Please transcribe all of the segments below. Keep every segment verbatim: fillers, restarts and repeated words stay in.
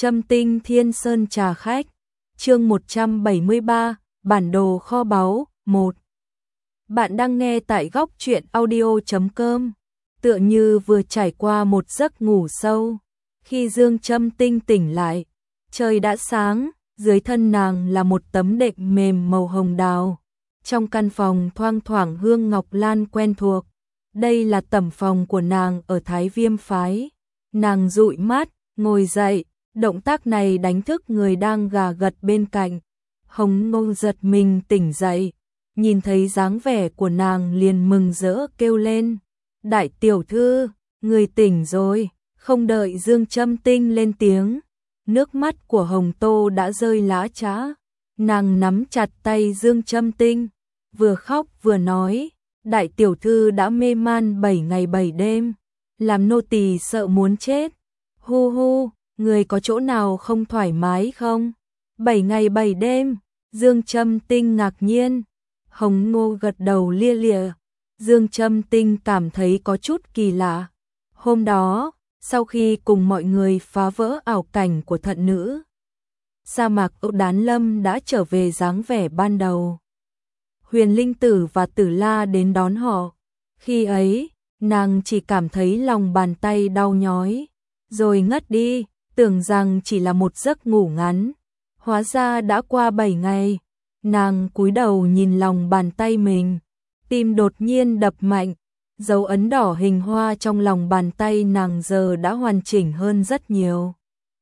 Châm Tinh Thiên Sơn Trà Khách, chương một trăm bảy mươi ba, bản đồ kho báu, một. Bạn đang nghe tại góc truyện audio chấm com, tựa như vừa trải qua một giấc ngủ sâu. Khi Dương Châm Tinh tỉnh lại, trời đã sáng, dưới thân nàng là một tấm đệm mềm màu hồng đào. Trong căn phòng thoang thoảng hương ngọc lan quen thuộc. Đây là tẩm phòng của nàng ở Thái Viêm phái. Nàng dụi mắt, ngồi dậy, động tác này đánh thức người đang gà gật bên cạnh. Hồng Ngô giật mình tỉnh dậy, nhìn thấy dáng vẻ của nàng liền mừng rỡ kêu lên: "Đại tiểu thư, người tỉnh rồi." Không đợi Dương Châm Tinh lên tiếng, nước mắt của Hồng Tô đã rơi lã chã. Nàng nắm chặt tay Dương Châm Tinh, vừa khóc vừa nói: "Đại tiểu thư đã mê man bảy ngày bảy đêm, làm nô tỳ sợ muốn chết. Hu hu, người có chỗ nào không thoải mái không?" Bảy ngày bảy đêm, Dương Châm Tinh ngạc nhiên. Hồng Ngô gật đầu lia lịa. Dương Châm Tinh cảm thấy có chút kỳ lạ. Hôm đó, sau khi cùng mọi người phá vỡ ảo cảnh của thận nữ, sa mạc Âu Đán Lâm đã trở về dáng vẻ ban đầu. Huyền Linh Tử và Tử La đến đón họ. Khi ấy, nàng chỉ cảm thấy lòng bàn tay đau nhói, rồi ngất đi, tưởng rằng chỉ là một giấc ngủ ngắn. Hóa ra đã qua bảy ngày. Nàng cúi đầu nhìn lòng bàn tay mình, tim đột nhiên đập mạnh. Dấu ấn đỏ hình hoa trong lòng bàn tay nàng giờ đã hoàn chỉnh hơn rất nhiều.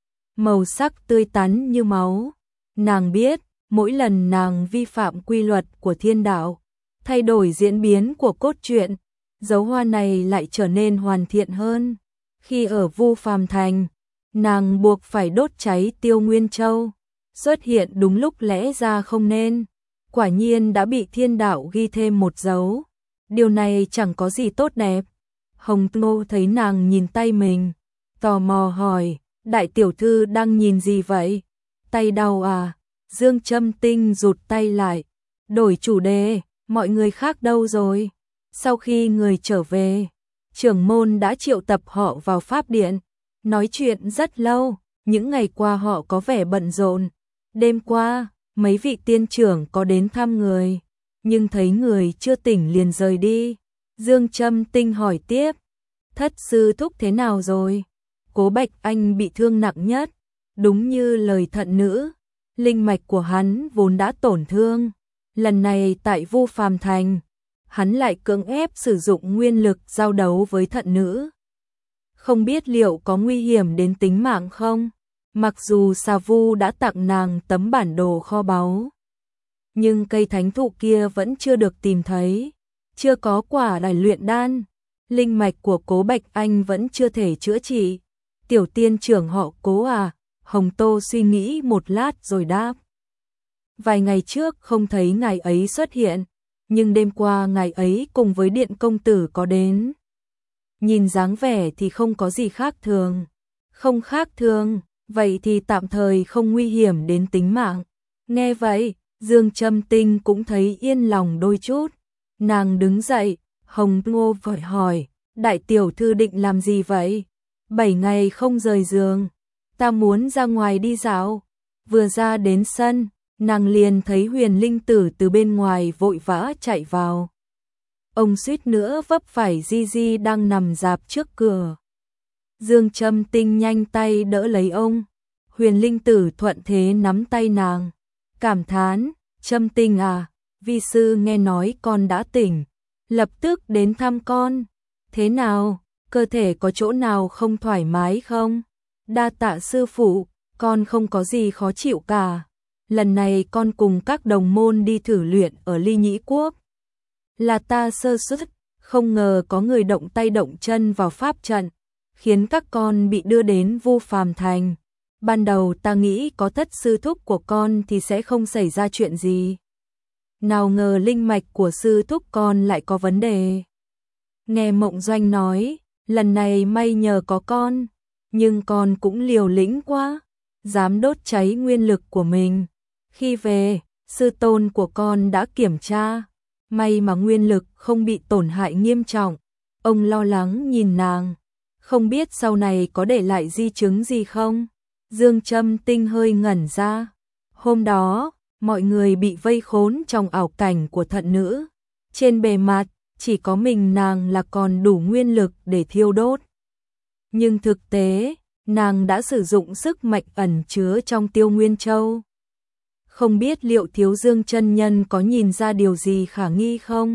Màu sắc tươi tắn như máu. Nàng biết, mỗi lần nàng vi phạm quy luật của thiên đạo, thay đổi diễn biến của cốt truyện, dấu hoa này lại trở nên hoàn thiện hơn. Khi ở Vu Phàm Thành, nàng buộc phải đốt cháy Tiêu Nguyên Châu, xuất hiện đúng lúc lẽ ra không nên. Quả nhiên đã bị thiên đạo ghi thêm một dấu. Điều này chẳng có gì tốt đẹp. Hồng Ngô thấy nàng nhìn tay mình, tò mò hỏi: "Đại tiểu thư đang nhìn gì vậy? Tay đau à?" Dương Châm Tinh rụt tay lại, đổi chủ đề: "Mọi người khác đâu rồi?" Sau khi người trở về, trưởng môn đã triệu tập họ vào pháp điện, nói chuyện rất lâu. Những ngày qua họ có vẻ bận rộn. Đêm qua, mấy vị tiên trưởng có đến thăm người, nhưng thấy người chưa tỉnh liền rời đi. Dương Châm Tinh hỏi tiếp: "Thất sư thúc thế nào rồi?" Cố Bạch Anh bị thương nặng nhất. Đúng như lời thận nữ, linh mạch của hắn vốn đã tổn thương. Lần này tại Vu Phàm Thành, hắn lại cưỡng ép sử dụng nguyên lực giao đấu với thận nữ. Không biết liệu có nguy hiểm đến tính mạng không? Mặc dù Xà Vu đã tặng nàng tấm bản đồ kho báu, nhưng cây thánh thụ kia vẫn chưa được tìm thấy, chưa có quả đài luyện đan, linh mạch của Cố Bạch Anh vẫn chưa thể chữa trị. "Tiểu tiên trưởng họ Cố à?" Hồng Tô suy nghĩ một lát rồi đáp: "Vài ngày trước không thấy ngài ấy xuất hiện, nhưng đêm qua ngài ấy cùng với Điện công tử có đến. Nhìn dáng vẻ thì không có gì khác thường." "Không khác thường, vậy thì tạm thời không nguy hiểm đến tính mạng." Nghe vậy, Dương Châm Tinh cũng thấy yên lòng đôi chút. Nàng đứng dậy. Hồng Ngô vội hỏi: "Đại tiểu thư định làm gì vậy?" "Bảy ngày không rời giường, ta muốn ra ngoài đi dạo." Vừa ra đến sân, nàng liền thấy Huyền Linh Tử từ bên ngoài vội vã chạy vào. Ông suýt nữa vấp phải Di Di đang nằm rạp trước cửa. Dương Châm Tinh nhanh tay đỡ lấy ông. Huyền Linh Tử thuận thế nắm tay nàng, cảm thán: "Châm Tinh à, vi sư nghe nói con đã tỉnh, lập tức đến thăm con. Thế nào, cơ thể có chỗ nào không thoải mái không?" "Đa tạ sư phụ, con không có gì khó chịu cả. Lần này con cùng các đồng môn đi thử luyện ở Ly Nhĩ Quốc. Là ta sơ suất, không ngờ có người động tay động chân vào pháp trận, khiến các con bị đưa đến Vu Phàm Thành. Ban đầu ta nghĩ có thất sư thúc của con thì sẽ không xảy ra chuyện gì. Nào ngờ linh mạch của sư thúc con lại có vấn đề." Nghe Mộng Doanh nói, lần này may nhờ có con, nhưng con cũng liều lĩnh quá, dám đốt cháy nguyên lực của mình. Khi về, sư tôn của con đã kiểm tra, may mà nguyên lực không bị tổn hại nghiêm trọng. Ông lo lắng nhìn nàng, không biết sau này có để lại di chứng gì không. Dương Châm Tinh hơi ngẩn ra. Hôm đó, mọi người bị vây khốn trong ảo cảnh của thận nữ. Trên bề mặt, chỉ có mình nàng là còn đủ nguyên lực để thiêu đốt. Nhưng thực tế, nàng đã sử dụng sức mạnh ẩn chứa trong Tiêu Nguyên Châu. Không biết liệu Thiếu Dương chân nhân có nhìn ra điều gì khả nghi không?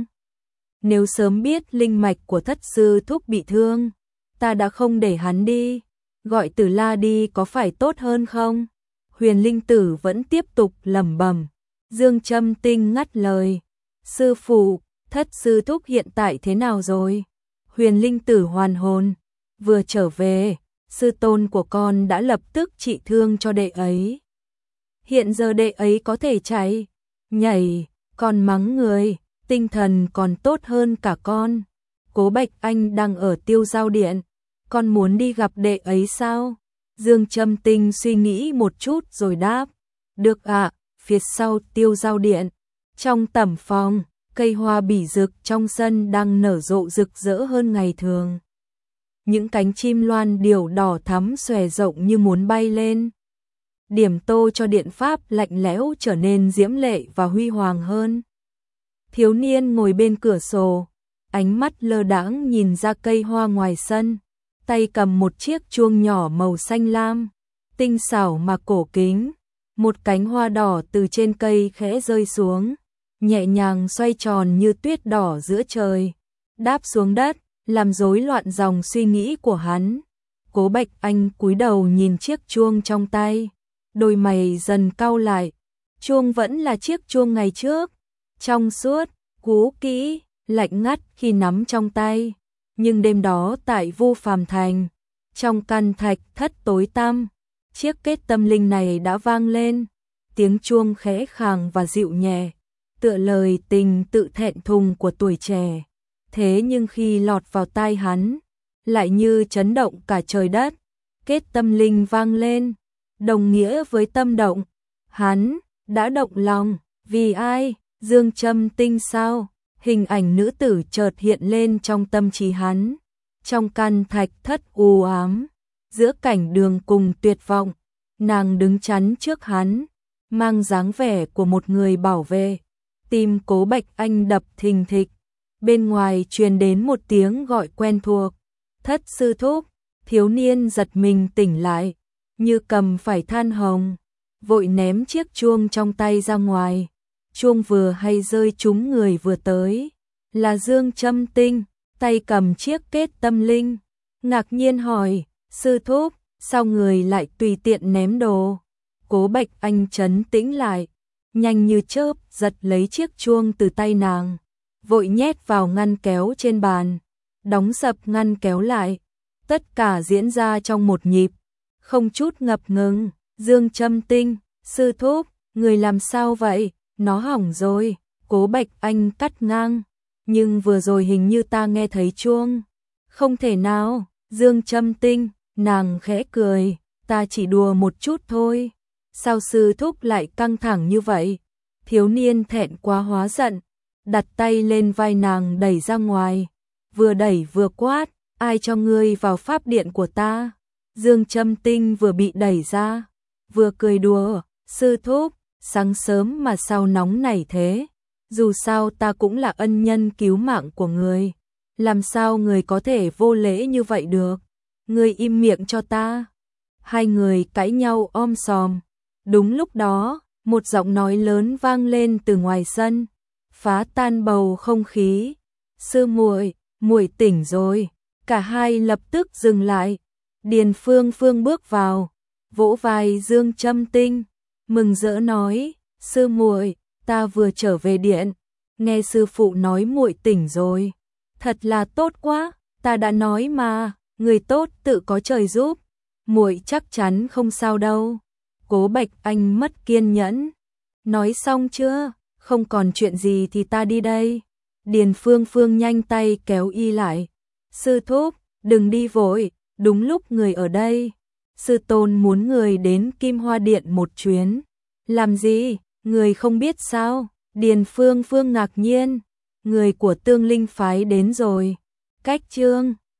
Nếu sớm biết linh mạch của thất sư thúc bị thương, ta đã không để hắn đi, gọi Tử La đi có phải tốt hơn không? Huyền Linh Tử vẫn tiếp tục lẩm bẩm. Dương Châm Tinh ngắt lời. Sư phụ, thất sư thúc hiện tại thế nào rồi? Huyền Linh Tử hoàn hồn. Vừa trở về, sư tôn của con đã lập tức trị thương cho đệ ấy. Hiện giờ đệ ấy có thể chạy, nhảy, còn mắng người, tinh thần còn tốt hơn cả con. Cố Bạch Anh đang ở Tiêu Giao Điện, con muốn đi gặp đệ ấy sao? Dương Châm Tinh suy nghĩ một chút rồi đáp. Được ạ. Phía sau Tiêu Giao Điện, trong tẩm phòng, cây hoa bỉ dực trong sân đang nở rộ rực rỡ hơn ngày thường. Những cánh chim loan điểu đỏ thắm xòe rộng như muốn bay lên. Điểm tô cho điện pháp lạnh lẽo trở nên diễm lệ và huy hoàng hơn. Thiếu niên ngồi bên cửa sổ, ánh mắt lơ đãng nhìn ra cây hoa ngoài sân, tay cầm một chiếc chuông nhỏ màu xanh lam, tinh xảo mà cổ kính. Một cánh hoa đỏ từ trên cây khẽ rơi xuống, nhẹ nhàng xoay tròn như tuyết đỏ giữa trời, đáp xuống đất, làm rối loạn dòng suy nghĩ của hắn. Cố Bạch Anh cúi đầu nhìn chiếc chuông trong tay, đôi mày dần cau lại. Chuông vẫn là chiếc chuông ngày trước, trong suốt, cũ kỹ, lạnh ngắt khi nắm trong tay. Nhưng đêm đó tại Vu Phàm Thành, trong căn thạch thất tối tăm, chiếc kết tâm linh này đã vang lên, tiếng chuông khẽ khàng và dịu nhẹ, tựa lời tình tự thẹn thùng của tuổi trẻ. Thế nhưng khi lọt vào tai hắn, lại như chấn động cả trời đất. Kết tâm linh vang lên, đồng nghĩa với tâm động. Hắn đã động lòng, vì ai? Dương Châm Tinh sao? Hình ảnh nữ tử chợt hiện lên trong tâm trí hắn. Trong căn thạch thất u ám, giữa cảnh đường cùng tuyệt vọng, nàng đứng chắn trước hắn, mang dáng vẻ của một người bảo vệ. Tim Cố Bạch Anh đập thình thịch, bên ngoài truyền đến một tiếng gọi quen thuộc. Thất sư thúc. Thiếu niên giật mình tỉnh lại, như cầm phải than hồng, vội ném chiếc chuông trong tay ra ngoài. Chuông vừa hay rơi trúng người vừa tới, là Dương Châm Tinh, tay cầm chiếc kết tâm linh, ngạc nhiên hỏi, sư thúc, sao người lại tùy tiện ném đồ? Cố Bạch Anh trấn tĩnh lại, nhanh như chớp giật lấy chiếc chuông từ tay nàng, vội nhét vào ngăn kéo trên bàn, đóng sập ngăn kéo lại. Tất cả diễn ra trong một nhịp, không chút ngập ngừng. Dương Châm Tinh, sư thúc, người làm sao vậy? Nó hỏng rồi. Cố Bạch Anh cắt ngang, nhưng vừa rồi hình như ta nghe thấy chuông. Không thể nào. Dương Châm Tinh, nàng khẽ cười, ta chỉ đùa một chút thôi. Sao sư thúc lại căng thẳng như vậy? Thiếu niên thẹn quá hóa giận, đặt tay lên vai nàng đẩy ra ngoài, vừa đẩy vừa quát, ai cho ngươi vào pháp điện của ta? Dương Châm Tinh vừa bị đẩy ra, vừa cười đùa, sư thúc, sáng sớm mà sao nóng nảy thế? Dù sao ta cũng là ân nhân cứu mạng của người, làm sao người có thể vô lễ như vậy được? Ngươi im miệng cho ta. Hai người cãi nhau om sòm. Đúng lúc đó, một giọng nói lớn vang lên từ ngoài sân, phá tan bầu không khí. Sư muội, muội tỉnh rồi. Cả hai lập tức dừng lại. Điền Phương Phương bước vào, vỗ vai Dương Châm Tinh, mừng rỡ nói, sư muội, ta vừa trở về điện, nghe sư phụ nói muội tỉnh rồi. Thật là tốt quá, ta đã nói mà, người tốt tự có trời giúp, muội chắc chắn không sao đâu. Cố Bạch Anh mất kiên nhẫn, nói xong chưa? Không còn chuyện gì thì ta đi đây. Điền Phương Phương nhanh tay kéo y lại. Sư thúc, đừng đi vội, đúng lúc người ở đây. Sư tôn muốn người đến Kim Hoa Điện một chuyến. Làm gì? Người không biết sao? Điền Phương Phương ngạc nhiên. Người của Tương Linh phái đến rồi. Cách chương